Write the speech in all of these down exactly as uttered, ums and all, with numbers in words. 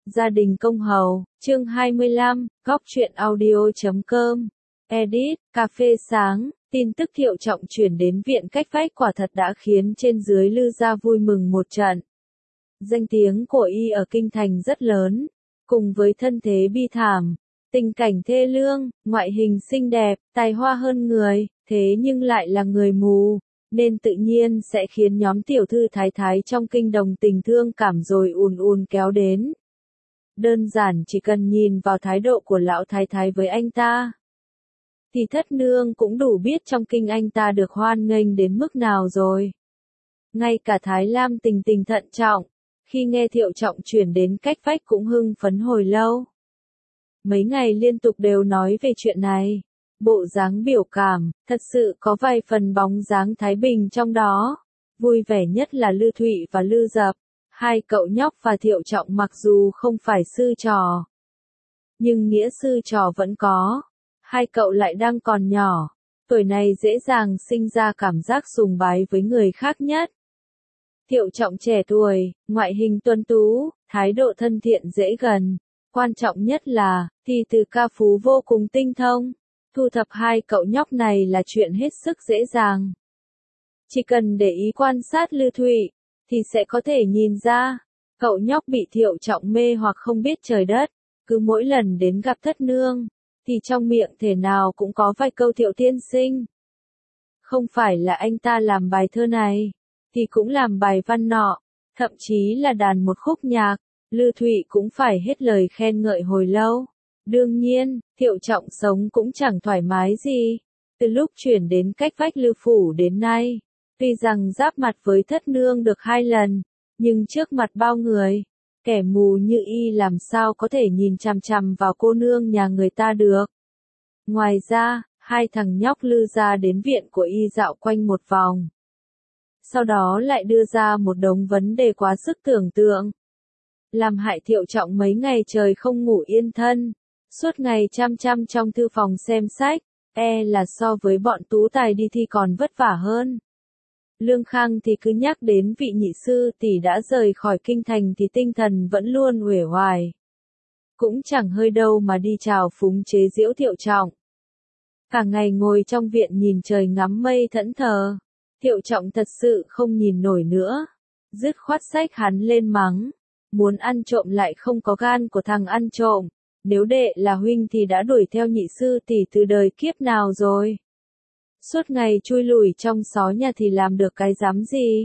Gia đình công hầu, chương hai mươi lăm, góc truyện audio chấm com, edit, cà phê sáng, tin tức Thiệu Trọng chuyển đến viện cách vách quả thật đã khiến trên dưới Lư gia vui mừng một trận. Danh tiếng của y ở kinh thành rất lớn, cùng với thân thế bi thảm, tình cảnh thê lương, ngoại hình xinh đẹp, tài hoa hơn người, thế nhưng lại là người mù, nên tự nhiên sẽ khiến nhóm tiểu thư thái thái trong kinh đồng tình thương cảm rồi ùn ùn kéo đến. Đơn giản chỉ cần nhìn vào thái độ của lão thái thái với anh ta, thì thất nương cũng đủ biết trong kinh anh ta được hoan nghênh đến mức nào rồi. Ngay cả Thái Lam tình tình thận trọng, khi nghe Thiệu Trọng chuyển đến cách vách cũng hưng phấn hồi lâu. Mấy ngày liên tục đều nói về chuyện này, bộ dáng biểu cảm, thật sự có vài phần bóng dáng Thái Bình trong đó. Vui vẻ nhất là Lư Thụy và Lư Dập, hai cậu nhóc và Thiệu Trọng mặc dù không phải sư trò, nhưng nghĩa sư trò vẫn có. Hai cậu lại đang còn nhỏ, tuổi này dễ dàng sinh ra cảm giác sùng bái với người khác nhất. Thiệu Trọng trẻ tuổi, ngoại hình tuấn tú, thái độ thân thiện dễ gần, quan trọng nhất là, thì từ ca phú vô cùng tinh thông. Thu thập hai cậu nhóc này là chuyện hết sức dễ dàng. Chỉ cần để ý quan sát Lư Thụy, thì sẽ có thể nhìn ra, cậu nhóc bị Thiệu Trọng mê hoặc không biết trời đất, cứ mỗi lần đến gặp thất nương, thì trong miệng thể nào cũng có vài câu Thiệu tiên sinh. Không phải là anh ta làm bài thơ này, thì cũng làm bài văn nọ, thậm chí là đàn một khúc nhạc, Lư Thụy cũng phải hết lời khen ngợi hồi lâu. Đương nhiên, Thiệu Trọng sống cũng chẳng thoải mái gì. Từ lúc chuyển đến cách vách Lư phủ đến nay, tuy rằng giáp mặt với thất nương được hai lần, nhưng trước mặt bao người, kẻ mù như y làm sao có thể nhìn chằm chằm vào cô nương nhà người ta được. Ngoài ra, hai thằng nhóc Lư gia đến viện của y dạo quanh một vòng. Sau đó lại đưa ra một đống vấn đề quá sức tưởng tượng, làm hại Thiệu Trọng mấy ngày trời không ngủ yên thân, suốt ngày chăm chăm trong thư phòng xem sách, e là so với bọn tú tài đi thi còn vất vả hơn. Lương Khang thì cứ nhắc đến vị nhị sư tỷ đã rời khỏi kinh thành thì tinh thần vẫn luôn uể oải. Cũng chẳng hơi đâu mà đi chào phúng chế giễu Thiệu Trọng. Cả ngày ngồi trong viện nhìn trời ngắm mây thẫn thờ, Thiệu Trọng thật sự không nhìn nổi nữa. Dứt khoát xách hắn lên mắng, muốn ăn trộm lại không có gan của thằng ăn trộm, nếu đệ là huynh thì đã đuổi theo nhị sư tỷ từ đời kiếp nào rồi. Suốt ngày chui lủi trong xó nhà thì làm được cái dám gì.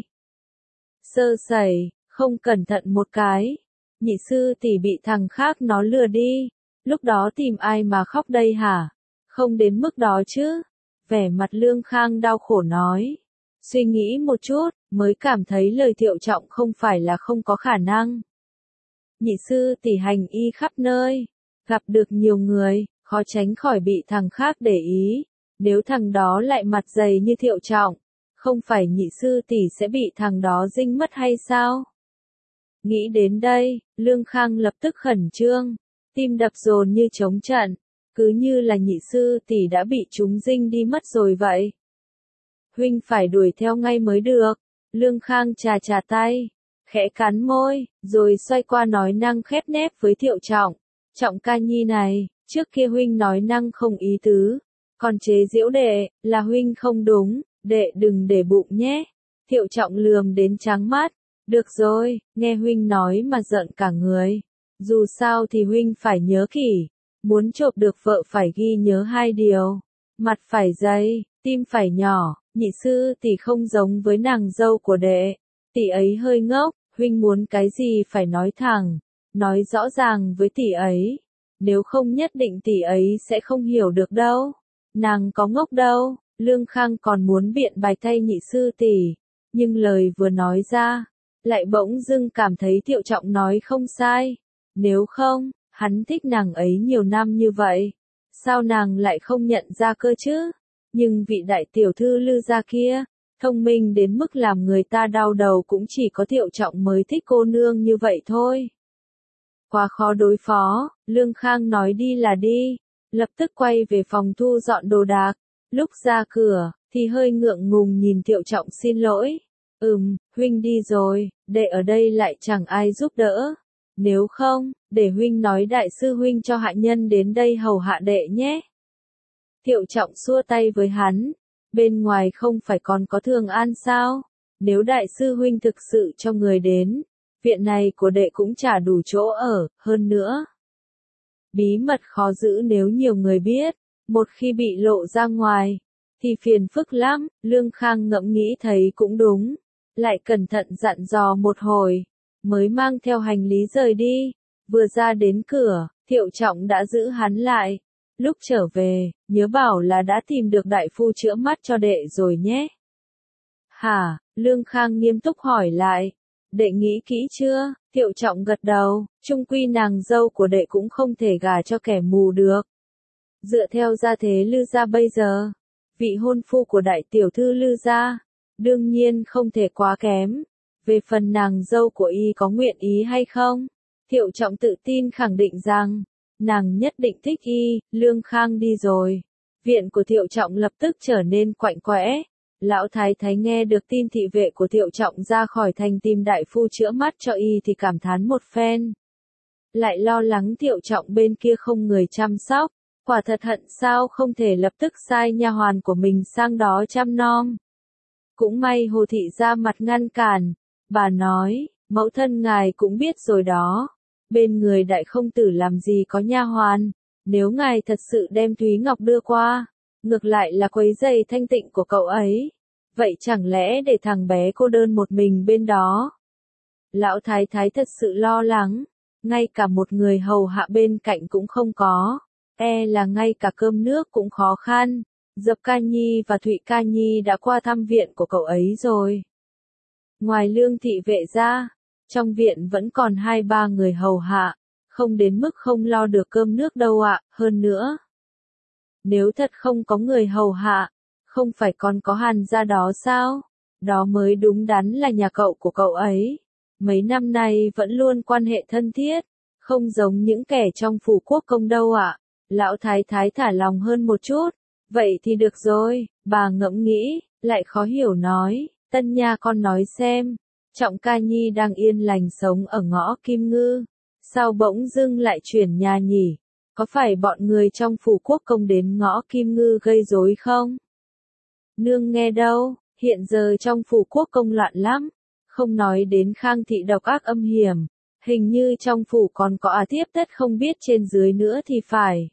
Sơ sẩy, không cẩn thận một cái, nhị sư tỷ bị thằng khác nó lừa đi, lúc đó tìm ai mà khóc đây hả? Không đến mức đó chứ. Vẻ mặt Lương Khang đau khổ nói. Suy nghĩ một chút, mới cảm thấy lời Thiệu Trọng không phải là không có khả năng. Nhị sư tỷ hành y khắp nơi, gặp được nhiều người, khó tránh khỏi bị thằng khác để ý. Nếu thằng đó lại mặt dày như Thiệu Trọng, không phải nhị sư tỷ sẽ bị thằng đó dinh mất hay sao? Nghĩ đến đây, Lương Khang lập tức khẩn trương, tim đập dồn như trống trận, cứ như là nhị sư tỷ đã bị chúng dinh đi mất rồi vậy. Huynh phải đuổi theo ngay mới được. Lương Khang chà chà tay, khẽ cắn môi, rồi xoay qua nói năng khép nép với Thiệu Trọng. Trọng ca nhi này, trước kia huynh nói năng không ý tứ, còn chế giễu đệ, là huynh không đúng, đệ đừng để bụng nhé. Thiệu Trọng lườm đến trắng mắt, được rồi, nghe huynh nói mà giận cả người. Dù sao thì huynh phải nhớ kỹ, muốn chộp được vợ phải ghi nhớ hai điều, mặt phải dày, tim phải nhỏ. Nhị sư tỷ không giống với nàng dâu của đệ, tỷ ấy hơi ngốc, huynh muốn cái gì phải nói thẳng, nói rõ ràng với tỷ ấy, nếu không nhất định tỷ ấy sẽ không hiểu được đâu. Nàng có ngốc đâu. Lương Khang còn muốn biện bài thay nhị sư tỷ, nhưng lời vừa nói ra, lại bỗng dưng cảm thấy Thiệu Trọng nói không sai. Nếu không, hắn thích nàng ấy nhiều năm như vậy, sao nàng lại không nhận ra cơ chứ? Nhưng vị đại tiểu thư Lư gia kia, thông minh đến mức làm người ta đau đầu cũng chỉ có Thiệu Trọng mới thích cô nương như vậy thôi. Quá khó đối phó, Lương Khang nói đi là đi, lập tức quay về phòng thu dọn đồ đạc. Lúc ra cửa, thì hơi ngượng ngùng nhìn Thiệu Trọng xin lỗi. Ừm, huynh đi rồi, đệ ở đây lại chẳng ai giúp đỡ. Nếu không, để huynh nói đại sư huynh cho hạ nhân đến đây hầu hạ đệ nhé. Thiệu Trọng xua tay với hắn, bên ngoài không phải còn có Thường An sao? Nếu đại sư huynh thực sự cho người đến, viện này của đệ cũng chả đủ chỗ ở, hơn nữa. Bí mật khó giữ nếu nhiều người biết, một khi bị lộ ra ngoài, thì phiền phức lắm, Lương Khang ngẫm nghĩ thấy cũng đúng, lại cẩn thận dặn dò một hồi, mới mang theo hành lý rời đi, vừa ra đến cửa, Thiệu Trọng đã giữ hắn lại, lúc trở về, nhớ bảo là đã tìm được đại phu chữa mắt cho đệ rồi nhé. Hả, Lương Khang nghiêm túc hỏi lại, đệ nghĩ kỹ chưa? Thiệu Trọng gật đầu, chung quy nàng dâu của đệ cũng không thể gả cho kẻ mù được. Dựa theo gia thế Lư gia bây giờ, vị hôn phu của đại tiểu thư Lư gia, đương nhiên không thể quá kém. Về phần nàng dâu của y có nguyện ý hay không, Thiệu Trọng tự tin khẳng định rằng, nàng nhất định thích y. Lương Khang đi rồi. Viện của Thiệu Trọng lập tức trở nên quạnh quẽ. Lão thái thái nghe được tin thị vệ của Thiệu Trọng ra khỏi thành tìm đại phu chữa mắt cho y thì cảm thán một phen. Lại lo lắng Thiệu Trọng bên kia không người chăm sóc, quả thật hận sao không thể lập tức sai nha hoàn của mình sang đó chăm nom. Cũng may Hồ thị ra mặt ngăn cản, bà nói, mẫu thân ngài cũng biết rồi đó, bên người đại công tử làm gì có nha hoàn, nếu ngài thật sự đem Thúy Ngọc đưa qua, ngược lại là quấy rầy thanh tịnh của cậu ấy, vậy chẳng lẽ để thằng bé cô đơn một mình bên đó? Lão thái thái thật sự lo lắng, ngay cả một người hầu hạ bên cạnh cũng không có, e là ngay cả cơm nước cũng khó khăn. Dập Ca Nhi và Thụy Ca Nhi đã qua thăm viện của cậu ấy rồi. Ngoài Lương thị vệ ra, trong viện vẫn còn hai ba người hầu hạ, không đến mức không lo được cơm nước đâu ạ, hơn nữa. Nếu thật không có người hầu hạ, không phải còn có Hàn gia đó sao? Đó mới đúng đắn là nhà cậu của cậu ấy. Mấy năm nay vẫn luôn quan hệ thân thiết, không giống những kẻ trong phủ quốc công đâu ạ. Lão thái thái thả lòng hơn một chút. Vậy thì được rồi, bà ngẫm nghĩ, lại khó hiểu nói, Tân Nha con nói xem, Trọng Ca Nhi đang yên lành sống ở ngõ Kim Ngư, sao bỗng dưng lại chuyển nhà nhỉ? Có phải bọn người trong phủ quốc công đến ngõ Kim Ngư gây rối không? Nương nghe đâu, hiện giờ trong phủ quốc công loạn lắm, không nói đến Khang thị độc ác âm hiểm, hình như trong phủ còn có à tiếp tất không biết trên dưới nữa thì phải.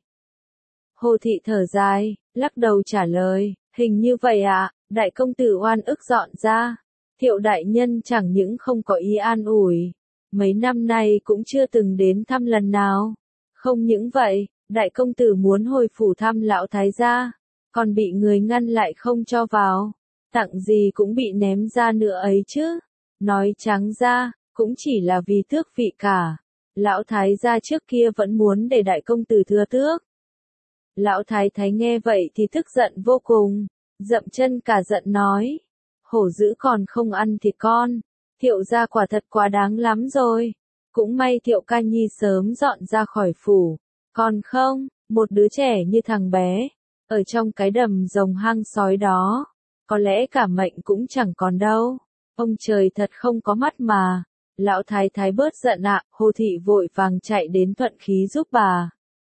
Hồ thị thở dài, lắc đầu trả lời, hình như vậy ạ, đại công tử oan ức dọn ra. Thiệu đại nhân chẳng những không có ý an ủi, mấy năm nay cũng chưa từng đến thăm lần nào. Không những vậy, đại công tử muốn hồi phủ thăm lão thái gia, còn bị người ngăn lại không cho vào, tặng gì cũng bị ném ra nữa ấy chứ. Nói trắng ra, cũng chỉ là vì tước vị cả. Lão thái gia trước kia vẫn muốn để đại công tử thừa tước. Lão thái thái nghe vậy thì tức giận vô cùng, dậm chân cả giận nói, hổ dữ còn không ăn thịt con, Thiệu gia quả thật quá đáng lắm rồi. Cũng may Thiệu Ca Nhi sớm dọn ra khỏi phủ, còn không, một đứa trẻ như thằng bé, ở trong cái đầm rồng hang sói đó, có lẽ cả mệnh cũng chẳng còn đâu. Ông trời thật không có mắt mà. Lão thái thái bớt giận ạ, Hồ thị vội vàng chạy đến thuận khí giúp bà.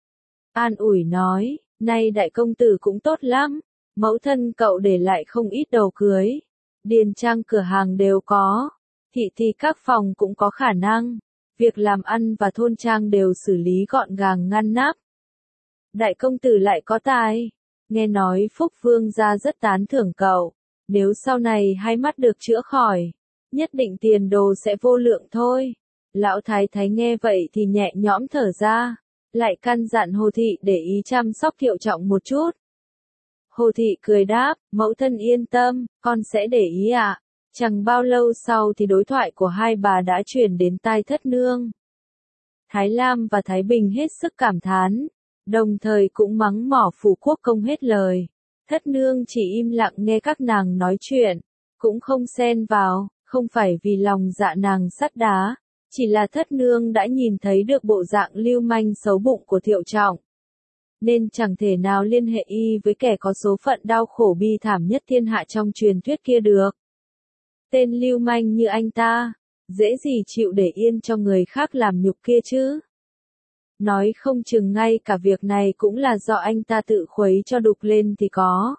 An ủi nói, nay đại công tử cũng tốt lắm, mẫu thân cậu để lại không ít đồ cưới, điền trang cửa hàng đều có, thị thì các phòng cũng có khả năng, việc làm ăn và thôn trang đều xử lý gọn gàng ngăn nắp. Đại công tử lại có tài, nghe nói Phúc Vương gia rất tán thưởng cậu, nếu sau này hai mắt được chữa khỏi, nhất định tiền đồ sẽ vô lượng thôi. Lão thái thái nghe vậy thì nhẹ nhõm thở ra, lại căn dặn Hồ thị để ý chăm sóc Thiệu Trọng một chút. Hồ thị cười đáp, mẫu thân yên tâm, con sẽ để ý ạ. Chẳng bao lâu sau thì đối thoại của hai bà đã truyền đến tai thất nương. Thái Lam và Thái Bình hết sức cảm thán, đồng thời cũng mắng mỏ phủ quốc công hết lời. Thất nương chỉ im lặng nghe các nàng nói chuyện, cũng không xen vào, không phải vì lòng dạ nàng sắt đá, chỉ là thất nương đã nhìn thấy được bộ dạng lưu manh xấu bụng của Thiệu Trọng, nên chẳng thể nào liên hệ y với kẻ có số phận đau khổ bi thảm nhất thiên hạ trong truyền thuyết kia được. Tên lưu manh như anh ta, dễ gì chịu để yên cho người khác làm nhục kia chứ. Nói không chừng ngay cả việc này cũng là do anh ta tự khuấy cho đục lên thì có.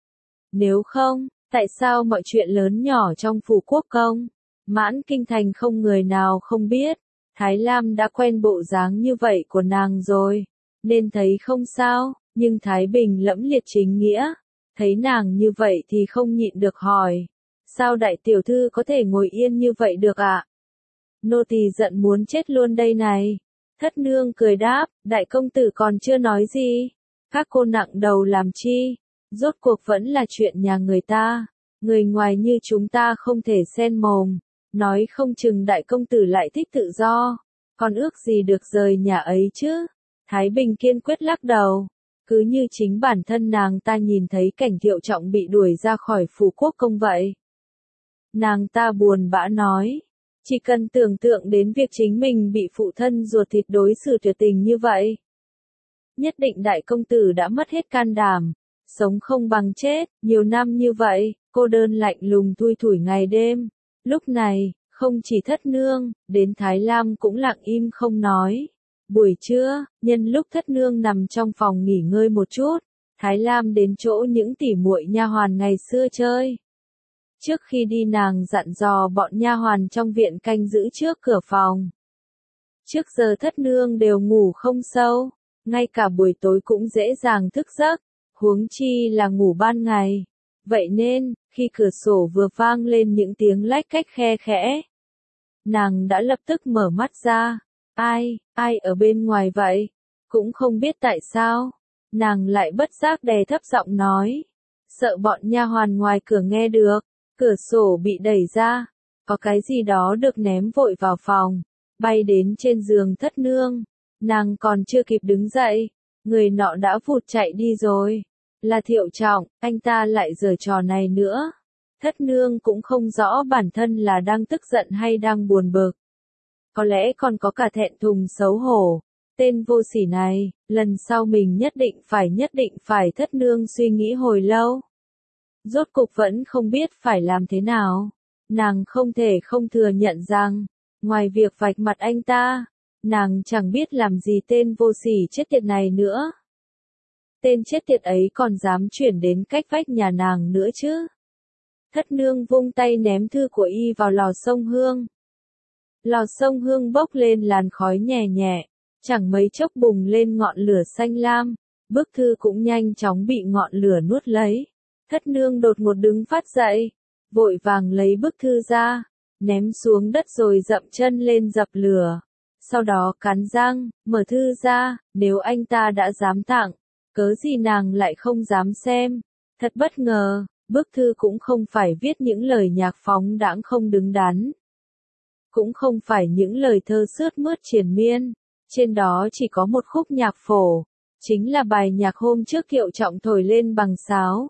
Nếu không, tại sao mọi chuyện lớn nhỏ trong phủ quốc công, mãn kinh thành không người nào không biết, Thái Lam đã quen bộ dáng như vậy của nàng rồi, nên thấy không sao, nhưng Thái Bình lẫm liệt chính nghĩa, thấy nàng như vậy thì không nhịn được hỏi, sao đại tiểu thư có thể ngồi yên như vậy được ạ? À? Nô tỳ giận muốn chết luôn đây này. Thất nương cười đáp, đại công tử còn chưa nói gì, các cô nặng đầu làm chi, rốt cuộc vẫn là chuyện nhà người ta, người ngoài như chúng ta không thể xen mồm, nói không chừng đại công tử lại thích tự do, còn ước gì được rời nhà ấy chứ. Thái Bình kiên quyết lắc đầu, cứ như chính bản thân nàng ta nhìn thấy cảnh Thiệu Trọng bị đuổi ra khỏi phủ quốc công vậy. Nàng ta buồn bã nói, chỉ cần tưởng tượng đến việc chính mình bị phụ thân ruột thịt đối xử tuyệt tình như vậy. Nhất định đại công tử đã mất hết can đảm, sống không bằng chết, nhiều năm như vậy, cô đơn lạnh lùng thui thủi ngày đêm. Lúc này, không chỉ thất nương, đến Thái Lam cũng lặng im không nói. Buổi trưa, nhân lúc thất nương nằm trong phòng nghỉ ngơi một chút, Thái Lam đến chỗ những tỉ muội nha hoàn ngày xưa chơi. Trước khi đi nàng dặn dò bọn nha hoàn trong viện canh giữ trước cửa phòng. Trước giờ thất nương đều ngủ không sâu, ngay cả buổi tối cũng dễ dàng thức giấc, huống chi là ngủ ban ngày. Vậy nên, khi cửa sổ vừa vang lên những tiếng lách cách khe khẽ, nàng đã lập tức mở mắt ra. Ai, ai ở bên ngoài vậy? Cũng không biết tại sao, nàng lại bất giác đè thấp giọng nói, sợ bọn nha hoàn ngoài cửa nghe được. Cửa sổ bị đẩy ra, có cái gì đó được ném vội vào phòng, bay đến trên giường thất nương. Nàng còn chưa kịp đứng dậy, người nọ đã vụt chạy đi rồi. Là Thiệu Trọng, anh ta lại giở trò này nữa. Thất nương cũng không rõ bản thân là đang tức giận hay đang buồn bực. Có lẽ còn có cả thẹn thùng xấu hổ. Tên vô sỉ này, lần sau mình nhất định phải nhất định phải thất nương suy nghĩ hồi lâu. Rốt cục vẫn không biết phải làm thế nào. Nàng không thể không thừa nhận rằng, ngoài việc vạch mặt anh ta, nàng chẳng biết làm gì tên vô sỉ chết tiệt này nữa. Tên chết tiệt ấy còn dám chuyển đến cách vách nhà nàng nữa chứ. Thất nương vung tay ném thư của y vào lò sông hương. Lò sông hương bốc lên làn khói nhẹ nhẹ, chẳng mấy chốc bùng lên ngọn lửa xanh lam, bức thư cũng nhanh chóng bị ngọn lửa nuốt lấy. Thất nương đột ngột đứng phát dậy, vội vàng lấy bức thư ra, ném xuống đất rồi dậm chân lên dập lửa. Sau đó cắn răng, mở thư ra, nếu anh ta đã dám tặng, cớ gì nàng lại không dám xem. Thật bất ngờ, bức thư cũng không phải viết những lời nhạc phóng đãng không đứng đắn. Cũng không phải những lời thơ sướt mướt triền miên, trên đó chỉ có một khúc nhạc phổ, chính là bài nhạc hôm trước Thiệu Trọng thổi lên bằng sáo.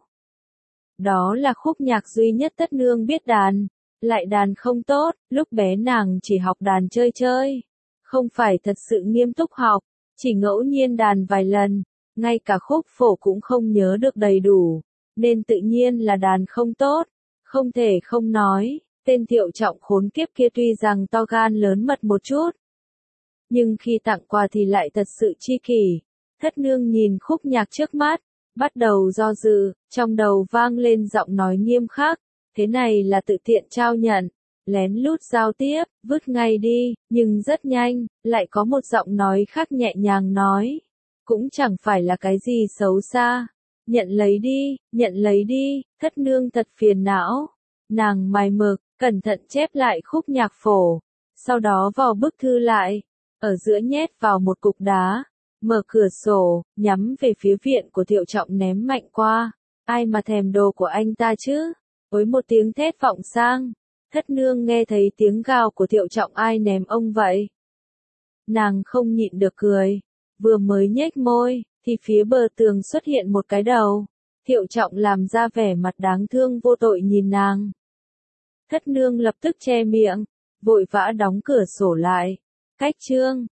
Đó là khúc nhạc duy nhất tất nương biết đàn, lại đàn không tốt, lúc bé nàng chỉ học đàn chơi chơi, không phải thật sự nghiêm túc học, chỉ ngẫu nhiên đàn vài lần, ngay cả khúc phổ cũng không nhớ được đầy đủ, nên tự nhiên là đàn không tốt, không thể không nói, tên Thiệu Trọng khốn kiếp kia tuy rằng to gan lớn mật một chút, nhưng khi tặng quà thì lại thật sự chi kỷ. Thất nương nhìn khúc nhạc trước mắt, bắt đầu do dự, trong đầu vang lên giọng nói nghiêm khắc, thế này là tự tiện trao nhận, lén lút giao tiếp, vứt ngay đi, nhưng rất nhanh, lại có một giọng nói khác nhẹ nhàng nói, cũng chẳng phải là cái gì xấu xa, nhận lấy đi, nhận lấy đi. Thất nương thật phiền não, nàng mài mực, cẩn thận chép lại khúc nhạc phổ, sau đó vò bức thư lại, ở giữa nhét vào một cục đá. Mở cửa sổ, nhắm về phía viện của Thiệu Trọng ném mạnh qua. Ai mà thèm đồ của anh ta chứ? Với một tiếng thét vọng sang, thất nương nghe thấy tiếng gào của Thiệu Trọng ai ném ông vậy. Nàng không nhịn được cười, vừa mới nhếch môi, thì phía bờ tường xuất hiện một cái đầu. Thiệu Trọng làm ra vẻ mặt đáng thương vô tội nhìn nàng. Thất nương lập tức che miệng, vội vã đóng cửa sổ lại. Cách chương